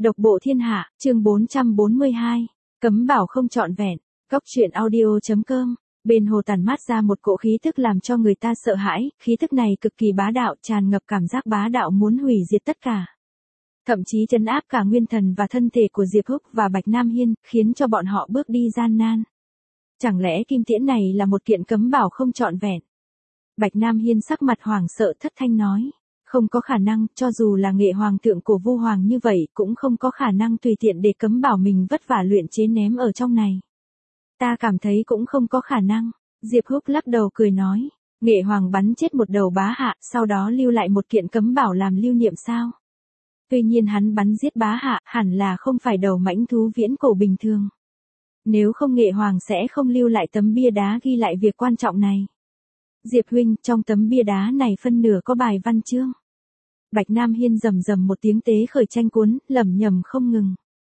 Độc bộ thiên hạ, chương 442, cấm bảo không trọn vẹn, góc truyện audio.com. Bên hồ tản mát ra một cỗ khí tức làm cho người ta sợ hãi, khí tức này cực kỳ bá đạo, tràn ngập cảm giác bá đạo muốn hủy diệt tất cả. Thậm chí trấn áp cả nguyên thần và thân thể của Diệp Húc và Bạch Nam Hiên, khiến cho bọn họ bước đi gian nan. Chẳng lẽ kim tiễn này là một kiện cấm bảo không trọn vẹn? Bạch Nam Hiên sắc mặt hoảng sợ thất thanh nói. Không có khả năng, cho dù là nghệ hoàng tượng của Vu Hoàng như vậy, cũng không có khả năng tùy tiện để cấm bảo mình vất vả luyện chế ném ở trong này. Ta cảm thấy cũng không có khả năng. Diệp Húc lắc đầu cười nói. Nghệ hoàng bắn chết một đầu bá hạ, sau đó lưu lại một kiện cấm bảo làm lưu niệm sao? Tuy nhiên hắn bắn giết bá hạ, hẳn là không phải đầu mãnh thú viễn cổ bình thường. Nếu không nghệ hoàng sẽ không lưu lại tấm bia đá ghi lại việc quan trọng này. Diệp huynh, trong tấm bia đá này phân nửa có bài văn chương. Bạch Nam Hiên rầm rầm một tiếng tế khởi tranh cuốn, lẩm nhẩm không ngừng.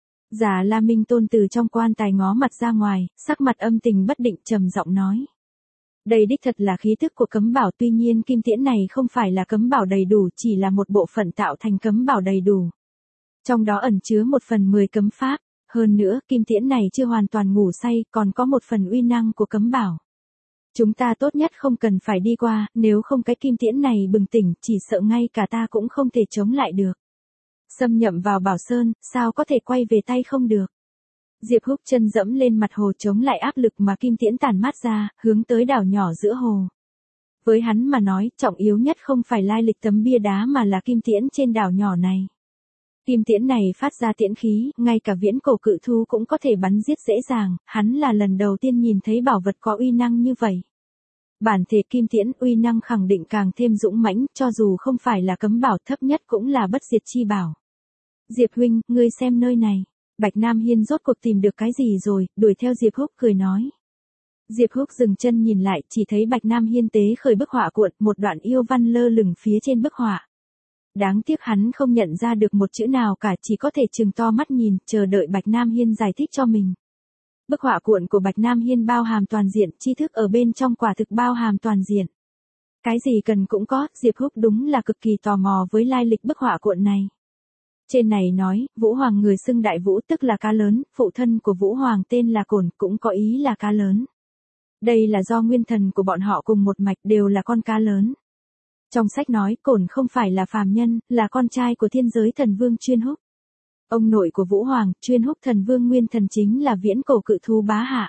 Già La Minh Tôn từ trong quan tài ngó mặt ra ngoài, sắc mặt âm tình bất định trầm giọng nói. Đây đích thật là khí tức của cấm bảo, tuy nhiên kim tiễn này không phải là cấm bảo đầy đủ, chỉ là một bộ phận tạo thành cấm bảo đầy đủ. Trong đó ẩn chứa 1/10 cấm pháp, hơn nữa kim tiễn này chưa hoàn toàn ngủ say, còn có một phần uy năng của cấm bảo. Chúng ta tốt nhất không cần phải đi qua, nếu không cái kim tiễn này bừng tỉnh, chỉ sợ ngay cả ta cũng không thể chống lại được. Xâm nhậm vào Bảo Sơn, sao có thể quay về tay không được. Diệp Húc chân dẫm lên mặt hồ chống lại áp lực mà kim tiễn tản mát ra, hướng tới đảo nhỏ giữa hồ. Với hắn mà nói, trọng yếu nhất không phải lai lịch tấm bia đá mà là kim tiễn trên đảo nhỏ này. Kim tiễn này phát ra tiễn khí, ngay cả viễn cổ cự thú cũng có thể bắn giết dễ dàng, hắn là lần đầu tiên nhìn thấy bảo vật có uy năng như vậy. Bản thể kim tiễn uy năng khẳng định càng thêm dũng mãnh, cho dù không phải là cấm bảo thấp nhất cũng là bất diệt chi bảo. Diệp huynh, ngươi xem nơi này. Bạch Nam Hiên rốt cuộc tìm được cái gì rồi, đuổi theo Diệp Húc cười nói. Diệp Húc dừng chân nhìn lại, chỉ thấy Bạch Nam Hiên tế khởi bức họa cuộn, một đoạn yêu văn lơ lửng phía trên bức họa. Đáng tiếc hắn không nhận ra được một chữ nào cả, chỉ có thể trừng to mắt nhìn, chờ đợi Bạch Nam Hiên giải thích cho mình. Bức họa cuộn của Bạch Nam Hiên bao hàm toàn diện, tri thức ở bên trong quả thực bao hàm toàn diện. Cái gì cần cũng có, Diệp Húc đúng là cực kỳ tò mò với lai lịch bức họa cuộn này. Trên này nói, Vũ Hoàng người xưng Đại Vũ tức là cá lớn, phụ thân của Vũ Hoàng tên là Cổn, cũng có ý là cá lớn. Đây là do nguyên thần của bọn họ cùng một mạch đều là con cá lớn. Trong sách nói Cổn không phải là phàm nhân, là con trai của thiên giới thần vương Chuyên Húc. Ông nội của Vũ Hoàng, Chuyên Húc thần vương nguyên thần chính là viễn cổ cự thú Bá Hạ.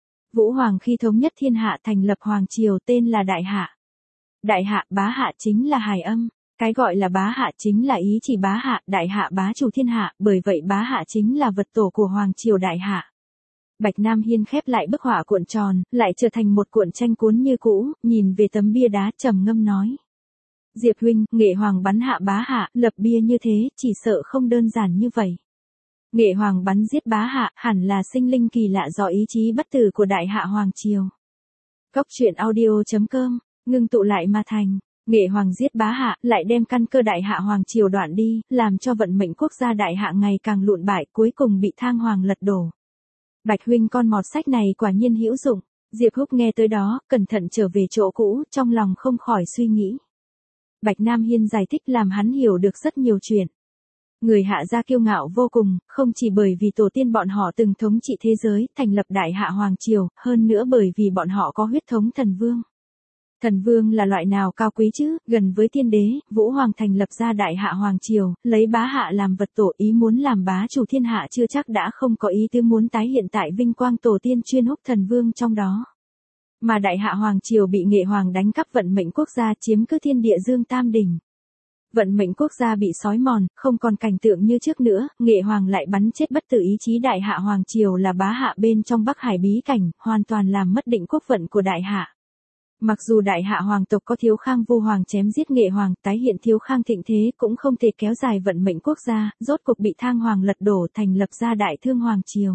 Vũ Hoàng khi thống nhất thiên hạ thành lập hoàng triều tên là Đại Hạ. Đại Hạ, Bá Hạ chính là hài âm. Cái gọi là Bá Hạ chính là ý chỉ Bá Hạ, Đại Hạ bá chủ thiên hạ, bởi vậy Bá Hạ chính là vật tổ của hoàng triều Đại Hạ. Bạch Nam Hiên khép lại bức họa cuộn tròn, lại trở thành một cuộn tranh cuốn như cũ, nhìn về tấm bia đá trầm ngâm nói. Diệp huynh, nghệ hoàng bắn hạ Bá Hạ, lập bia như thế, chỉ sợ không đơn giản như vậy. Nghệ hoàng bắn giết Bá Hạ, hẳn là sinh linh kỳ lạ do ý chí bất tử của Đại Hạ hoàng triều. Góc truyện audio.com, ngưng tụ lại mà thành. Nghệ hoàng giết Bá Hạ, lại đem căn cơ Đại Hạ hoàng triều đoạn đi, làm cho vận mệnh quốc gia Đại Hạ ngày càng lụn bại, cuối cùng bị Thang Hoàng lật đổ. Bạch huynh, con mọt sách này quả nhiên hữu dụng. Diệp Húc nghe tới đó, cẩn thận trở về chỗ cũ, trong lòng không khỏi suy nghĩ. Bạch Nam Hiên giải thích làm hắn hiểu được rất nhiều chuyện. Người Hạ gia kiêu ngạo vô cùng, không chỉ bởi vì tổ tiên bọn họ từng thống trị thế giới, thành lập Đại Hạ hoàng triều, hơn nữa bởi vì bọn họ có huyết thống thần vương. Thần vương là loại nào cao quý chứ, gần với tiên đế, Vũ Hoàng thành lập ra Đại Hạ hoàng triều, lấy Bá Hạ làm vật tổ, ý muốn làm bá chủ thiên hạ chưa chắc đã không có ý tứ muốn tái hiện tại vinh quang tổ tiên Chuyên Húc thần vương trong đó. Mà Đại Hạ hoàng triều bị Nghệ hoàng đánh cắp vận mệnh quốc gia, chiếm cứ thiên địa dương tam đỉnh. Vận mệnh quốc gia bị xói mòn, không còn cảnh tượng như trước nữa, Nghệ hoàng lại bắn chết bất tử ý chí Đại Hạ hoàng triều là Bá Hạ bên trong Bắc Hải bí cảnh, hoàn toàn làm mất định quốc vận của Đại Hạ. Mặc dù Đại Hạ hoàng tộc có Thiếu Khang Vu Hoàng chém giết Nghệ hoàng, tái hiện Thiếu Khang thịnh thế cũng không thể kéo dài vận mệnh quốc gia, rốt cuộc bị Thang Hoàng lật đổ thành lập ra Đại Thương hoàng triều.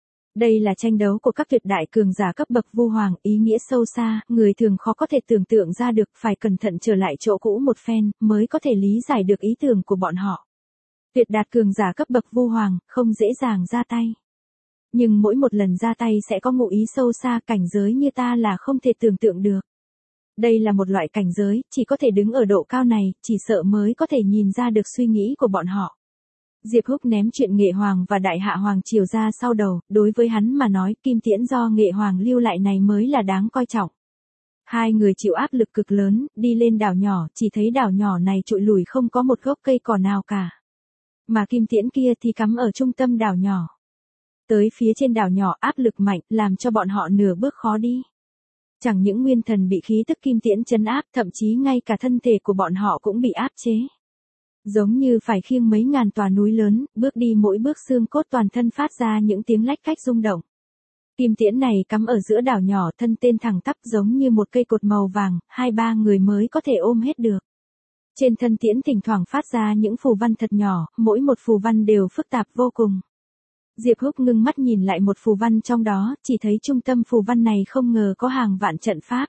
Đây là tranh đấu của các tuyệt đại cường giả cấp bậc Vu Hoàng, ý nghĩa sâu xa, người thường khó có thể tưởng tượng ra được, phải cẩn thận trở lại chỗ cũ một phen, mới có thể lý giải được ý tưởng của bọn họ. Tuyệt đạt cường giả cấp bậc Vu Hoàng, không dễ dàng ra tay. Nhưng mỗi một lần ra tay sẽ có ngụ ý sâu xa, cảnh giới như ta là không thể tưởng tượng được. Đây là một loại cảnh giới, chỉ có thể đứng ở độ cao này, chỉ sợ mới có thể nhìn ra được suy nghĩ của bọn họ. Diệp Húc ném chuyện Nghệ Hoàng và Đại Hạ Hoàng triều ra sau đầu, đối với hắn mà nói kim tiễn do Nghệ Hoàng lưu lại này mới là đáng coi trọng. Hai người chịu áp lực cực lớn, đi lên đảo nhỏ, chỉ thấy đảo nhỏ này trụi lùi không có một gốc cây cỏ nào cả. Mà kim tiễn kia thì cắm ở trung tâm đảo nhỏ. Tới phía trên đảo nhỏ áp lực mạnh, làm cho bọn họ nửa bước khó đi. Chẳng những nguyên thần bị khí tức kim tiễn trấn áp, thậm chí ngay cả thân thể của bọn họ cũng bị áp chế. Giống như phải khiêng mấy ngàn tòa núi lớn, bước đi mỗi bước xương cốt toàn thân phát ra những tiếng lách cách rung động. Kim tiễn này cắm ở giữa đảo nhỏ, thân tên thẳng tắp giống như một cây cột màu vàng, 2-3 người mới có thể ôm hết được. Trên thân tiễn thỉnh thoảng phát ra những phù văn thật nhỏ, mỗi một phù văn đều phức tạp vô cùng. Diệp Húc ngưng mắt nhìn lại một phù văn trong đó, chỉ thấy trung tâm phù văn này không ngờ có hàng vạn trận pháp.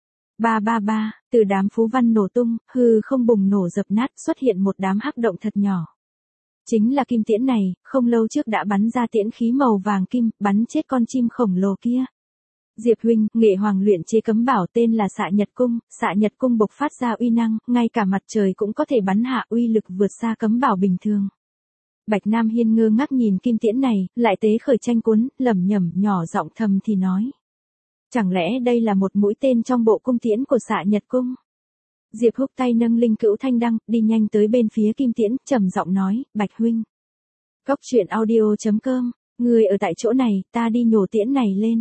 Ba ba ba, từ đám phù văn nổ tung, hư không bùng nổ dập nát, xuất hiện một đám hắc động thật nhỏ. Chính là kim tiễn này, không lâu trước đã bắn ra tiễn khí màu vàng kim, bắn chết con chim khổng lồ kia. Diệp huynh, Nghệ Hoàng luyện chế cấm bảo tên là Xạ Nhật Cung, Xạ Nhật Cung bộc phát ra uy năng, ngay cả mặt trời cũng có thể bắn hạ, uy lực vượt xa cấm bảo bình thường. Bạch Nam Hiên ngơ ngác nhìn kim tiễn này, lại tế khởi tranh cuốn, lẩm nhẩm nhỏ giọng thầm thì nói. Chẳng lẽ đây là một mũi tên trong bộ cung tiễn của Xạ Nhật Cung? Diệp Húc tay nâng linh cữu thanh đăng, đi nhanh tới bên phía kim tiễn, trầm giọng nói, Bạch huynh. Cóc truyện audio.com, người ở tại chỗ này, ta đi nhổ tiễn này lên.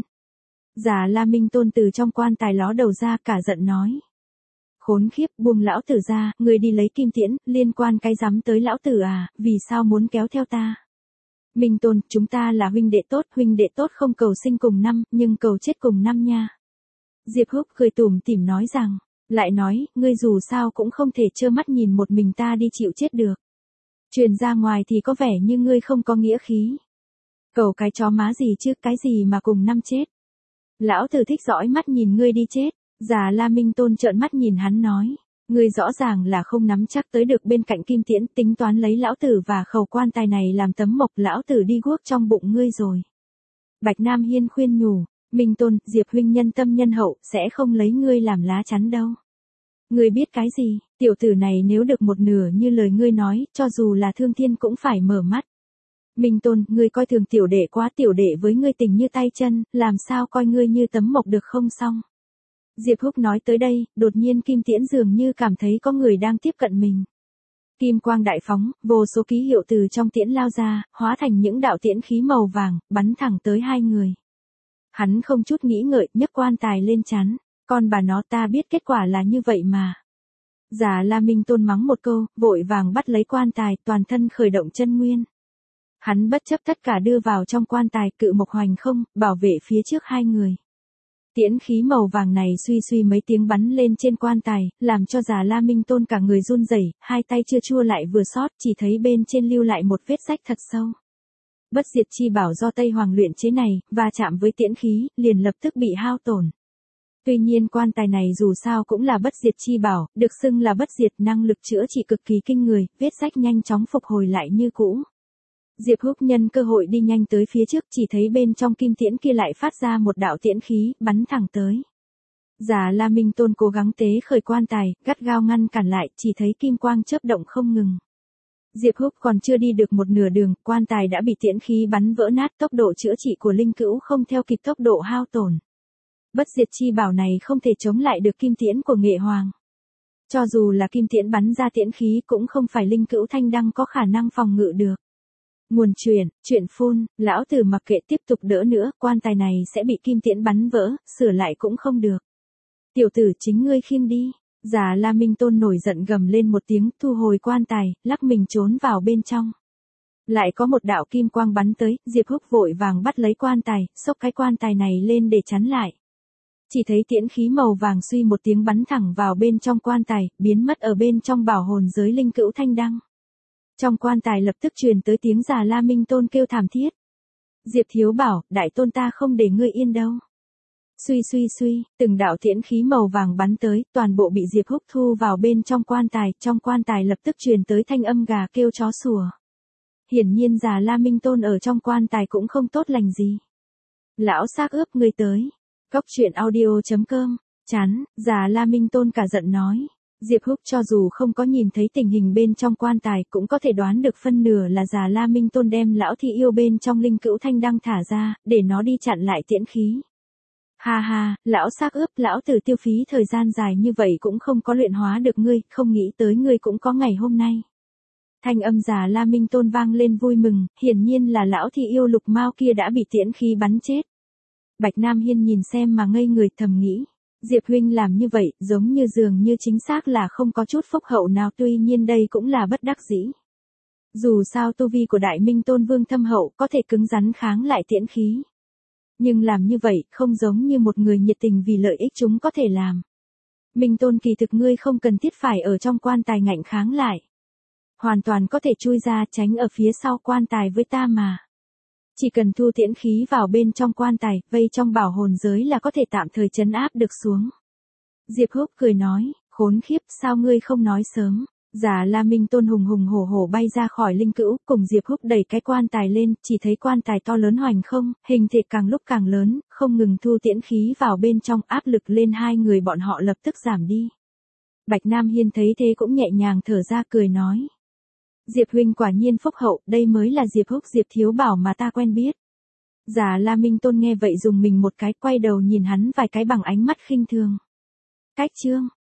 Già La Minh Tôn từ trong quan tài ló đầu ra, cả giận nói. Khốn khiếp, buông lão tử ra, người đi lấy kim tiễn, liên quan cái dám tới lão tử à, vì sao muốn kéo theo ta? Minh Tôn, chúng ta là huynh đệ tốt không cầu sinh cùng năm, nhưng cầu chết cùng năm nha. Diệp Húc cười tủm tỉm nói rằng, lại nói, ngươi dù sao cũng không thể trơ mắt nhìn một mình ta đi chịu chết được. Truyền ra ngoài thì có vẻ như ngươi không có nghĩa khí. Cầu cái chó má gì chứ, cái gì mà cùng năm chết. Lão tử thích dõi mắt nhìn ngươi đi chết. Già La Minh Tôn trợn mắt nhìn hắn nói, ngươi rõ ràng là không nắm chắc tới được bên cạnh kim tiễn, tính toán lấy lão tử và khẩu quan tài này làm tấm mộc, lão tử đi guốc trong bụng ngươi rồi. Bạch Nam Hiên khuyên nhủ, Minh Tôn, Diệp huynh nhân tâm nhân hậu, sẽ không lấy ngươi làm lá chắn đâu. Ngươi biết cái gì, tiểu tử này nếu được một nửa như lời ngươi nói, cho dù là thương thiên cũng phải mở mắt. Minh Tôn, ngươi coi thường tiểu đệ quá, tiểu đệ với ngươi tình như tay chân, làm sao coi ngươi như tấm mộc được không xong. Diệp Húc nói tới đây, đột nhiên kim tiễn dường như cảm thấy có người đang tiếp cận mình. Kim quang đại phóng, vô số ký hiệu từ trong tiễn lao ra, hóa thành những đạo tiễn khí màu vàng, bắn thẳng tới hai người. Hắn không chút nghĩ ngợi, nhấc quan tài lên chán. Con bà nó, ta biết kết quả là như vậy mà. Già La Minh Tôn mắng một câu, vội vàng bắt lấy quan tài, toàn thân khởi động chân nguyên. Hắn bất chấp tất cả đưa vào trong quan tài, cự mộc hoành không, bảo vệ phía trước hai người. Tiễn khí màu vàng này suy suy mấy tiếng bắn lên trên quan tài, làm cho Già La Minh Tôn cả người run rẩy, hai tay chưa chua lại vừa sót, chỉ thấy bên trên lưu lại một vết rách thật sâu. Bất diệt chi bảo do Tây Hoàng luyện chế này, và chạm với tiễn khí, liền lập tức bị hao tổn. Tuy nhiên quan tài này dù sao cũng là bất diệt chi bảo, được xưng là bất diệt, năng lực chữa trị cực kỳ kinh người, vết rách nhanh chóng phục hồi lại như cũ. Diệp Húc nhân cơ hội đi nhanh tới phía trước, chỉ thấy bên trong kim tiễn kia lại phát ra một đạo tiễn khí, bắn thẳng tới. Già La Minh Tôn cố gắng tế khởi quan tài, gắt gao ngăn cản lại, chỉ thấy kim quang chớp động không ngừng. Diệp Húc còn chưa đi được một nửa đường, quan tài đã bị tiễn khí bắn vỡ nát, tốc độ chữa trị của linh cữu không theo kịp tốc độ hao tổn. Bất diệt chi bảo này không thể chống lại được kim tiễn của Nghệ Hoàng. Cho dù là kim tiễn bắn ra tiễn khí cũng không phải linh cữu thanh đăng có khả năng phòng ngự được. Nguồn chuyện phun, lão tử mặc kệ tiếp tục đỡ nữa, quan tài này sẽ bị kim tiễn bắn vỡ, sửa lại cũng không được. Tiểu tử chính ngươi khiêng đi. Già La Minh Tôn nổi giận gầm lên một tiếng, thu hồi quan tài, lắc mình trốn vào bên trong. Lại có một đạo kim quang bắn tới, Diệp Húc vội vàng bắt lấy quan tài, xốc cái quan tài này lên để chắn lại. Chỉ thấy tiễn khí màu vàng suy một tiếng bắn thẳng vào bên trong quan tài, biến mất ở bên trong bảo hồn giới linh cữu thanh đăng. Trong quan tài lập tức truyền tới tiếng Già La Minh Tôn kêu thảm thiết. Diệp Thiếu bảo, đại tôn ta không để ngươi yên đâu. Suy, từng đạo tiễn khí màu vàng bắn tới, toàn bộ bị Diệp Húc thu vào bên trong quan tài lập tức truyền tới thanh âm gà kêu chó sủa. Hiển nhiên Già La Minh Tôn ở trong quan tài cũng không tốt lành gì. Lão xác ướp ngươi tới. Cóc truyện audio.com, chán, Già La Minh Tôn cả giận nói. Diệp Húc cho dù không có nhìn thấy tình hình bên trong quan tài cũng có thể đoán được phân nửa là Già La Minh Tôn đem lão thi yêu bên trong linh cữu thanh đăng thả ra, để nó đi chặn lại tiễn khí. Ha ha, lão xác ướp, lão tử tiêu phí thời gian dài như vậy cũng không có luyện hóa được ngươi, không nghĩ tới ngươi cũng có ngày hôm nay. Thanh âm Già La Minh Tôn vang lên vui mừng, hiển nhiên là lão thi yêu lục mao kia đã bị tiễn khí bắn chết. Bạch Nam Hiên nhìn xem mà ngây người thầm nghĩ. Diệp huynh làm như vậy, giống như dường như chính xác là không có chút phúc hậu nào, tuy nhiên đây cũng là bất đắc dĩ. Dù sao tu vi của Đại Minh Tôn Vương thâm hậu có thể cứng rắn kháng lại tiễn khí. Nhưng làm như vậy không giống như một người nhiệt tình vì lợi ích chúng có thể làm. Minh Tôn kỳ thực ngươi không cần thiết phải ở trong quan tài ngạnh kháng lại. Hoàn toàn có thể chui ra tránh ở phía sau quan tài với ta mà. Chỉ cần thu tiễn khí vào bên trong quan tài, vây trong bảo hồn giới là có thể tạm thời trấn áp được xuống. Diệp Húc cười nói, khốn khiếp, sao ngươi không nói sớm. Già La Minh Tôn hùng hùng hổ hổ bay ra khỏi linh cữu, cùng Diệp Húc đẩy cái quan tài lên, chỉ thấy quan tài to lớn hoành không, hình thể càng lúc càng lớn, không ngừng thu tiễn khí vào bên trong, áp lực lên hai người bọn họ lập tức giảm đi. Bạch Nam Hiên thấy thế cũng nhẹ nhàng thở ra cười nói. Diệp huynh quả nhiên phúc hậu, đây mới là Diệp Húc Diệp thiếu bảo mà ta quen biết. Già La Minh Tôn nghe vậy dùng mình một cái, quay đầu nhìn hắn vài cái bằng ánh mắt khinh thường. Cách chương